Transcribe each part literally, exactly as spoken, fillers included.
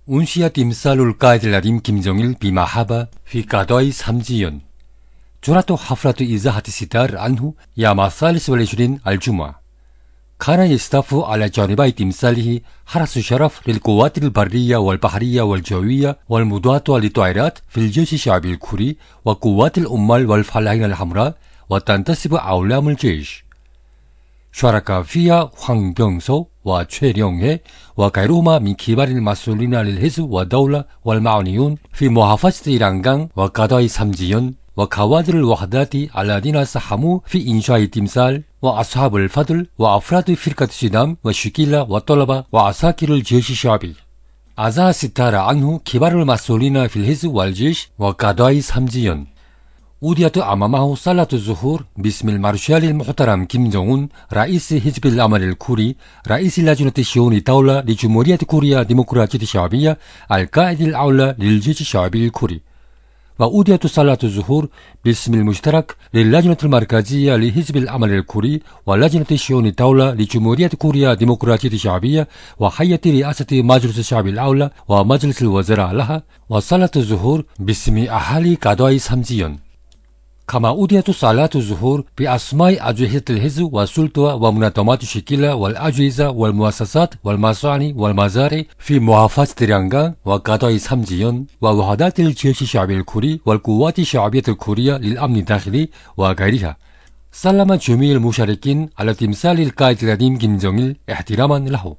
أنشئ تمثال القائد العظيم كيم جونغ إل بمحبة في قضاء سامجيون. جرت حفلة إزاحة الستار عنه يوم الثالث والعشرين الجمعة. كان يصطف على جانبي تمثاله حرس شرف للقوات البرية والبحرية والجوية والمضادة للطائرات في الجيش الشعبي الكوري وقوات الأمال والفلاحين الحمراء، وتنتسب أعلام الجيش. شارك فيها 황 병서 وتشي ريونغ هي وغيرهما من كبار المسؤولين للحزب والدولة والمعنيون في محافظة رانغان وقضاء سامجيون وكوادر الوحدات الذين ساهموا في إنشاء التمثال وأصحاب الفضل وأفراد فرقة سيدام وشكيلة والطلبة وعساكر الجيش الشعبي. أزاح الستار عنه كبار المسؤولين في الحزب والجيش وقضاء سامجيون. أوديت أمامه صلاة الظهور باسم المارشال المحترم كيم جونغ أون رئيس حزب العمل الكوري رئيس لجنة شؤون الدولة لجمهورية كوريا الديمقراطية الشعبية القائد الأعلى للجيش الشعبي الكوري. وأوديت صلاة الظهور باسم المشترك للجنة المركزية لحزب العمل الكوري ولجنة شؤون الدولة لجمهورية كوريا الديمقراطية الشعبية وهيئة رئاسة مجلس الشعب الأعلى ومجلس الوزراء لها، وصلاة الظهور باسم أهالي قضاء سامجيون. كما أوديت صلاة الظهور بأسماء أجهزة الحزب والسلطة ومنظمات الشكيلة والأجهزة والمؤسسات والمصانع والمزارع في محافظة رانغان وقضاء سامجيون ووحدات الجيش الشعبي الكوري والقوات الشعبية الكورية للأمن الداخلي وغيرها. سلم جميع المشاركين على تمثال القائد العظيم كيم جونغ إل احتراما له.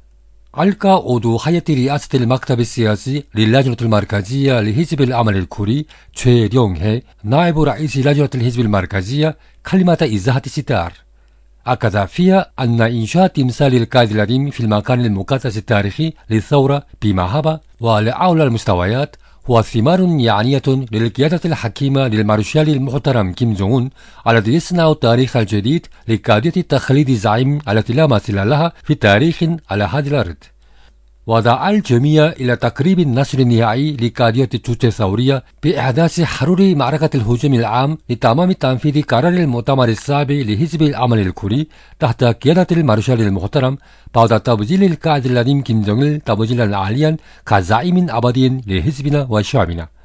ألقى عضو هيئة رئاسة المكتب السياسي للجنة المركزية لحزب العمل الكوري تشي ريونغ هي نائب رئيس لجنة الحزب المركزية كلمة إزاحة الستار. أكد فيها أن إنشاء تمثال القائد العظيم في المكان المقدس التاريخي للثورة بمحبة وعلى أعلى المستويات هو ثمار يعنية للقيادة الحكيمة للمارشال المحترم كيم جونغ أون الذي يصنع التاريخ الجديد لقضية تخليد الزعيم التي لا مثيل لها في تاريخ على هذه الأرض. ودعا الجميع إلى تقريب النصر النهائي لقضية الجوجة الثورية بإحداث حرور معركة الهجوم العام لتمام تنفيذ قرار المؤتمر السابع لحزب العمل الكوري تحت قيادة المارشال المحترم بعد تبجيل القائد العظيم كيم جونغ إل تبجيلا عاليا كزعيم أبدي لحزبنا وشعبنا.